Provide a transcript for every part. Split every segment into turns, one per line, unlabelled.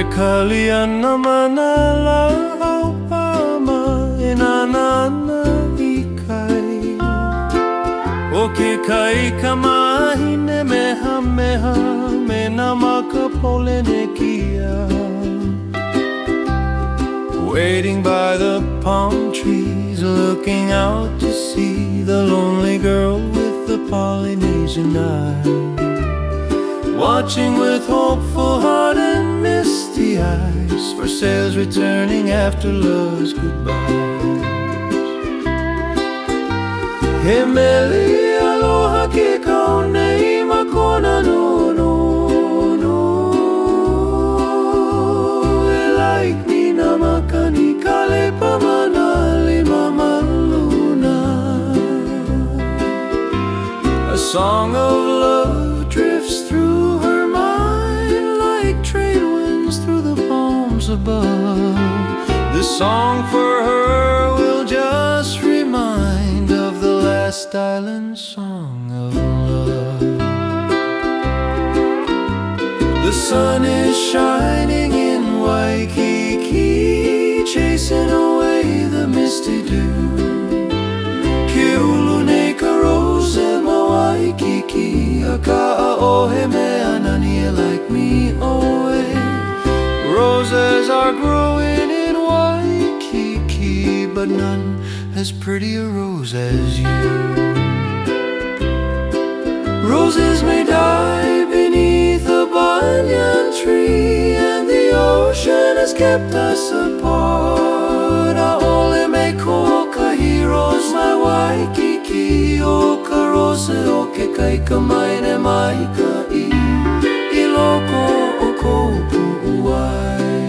kaliana manala au pama e nana ikai o ke kai kamahine meha meha me na makapole ne kia. Waiting by the palm trees, looking out to see the lonely girl with the Polynesian eyes, watching with hopeful heart and misty eyes for sails returning after love's goodbyes. He mele aloha ke kaunei makona no no no e like ni na makani kale pamanali mama luna. A song of love drifts through her mind like trade winds through the palms above. This song for her will just remind of the last island song of love. The sun is shining in Waikiki, chasing away the misty dew. Kiulu nei ka rose ma Waikiki, a ka'a ohe me anani like me oe. Roses are growing in Waikiki, but none as pretty a rose as you. Roses may die beneath a banyan tree, and the ocean has kept us apart. Aole me ko ka heroes my Waikiki, o ka rose o ke kai ka maine mai ka I loko o kou pu'uai.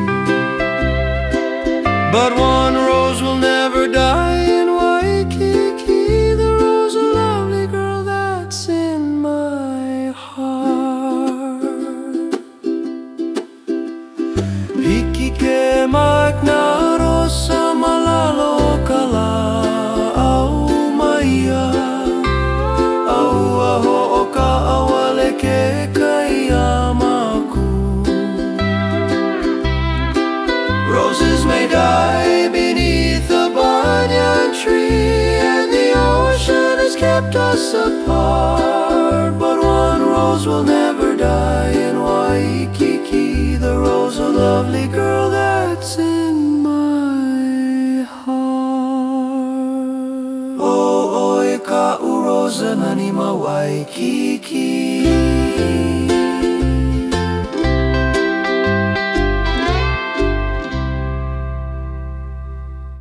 But one rose will never die in Waikiki, the rose, a lovely girl that's in my heart. Hiki ke magna rosa malalo kala au maia, au aho o ka awale ke kaiamaku. Roses may die beneath a banyan tree, and the ocean has kept us apart. But one rose will never die in Waikiki, the rose, a lovely girl that's in my heart. Oh, oi ka'u rosa nani ma Waikiki.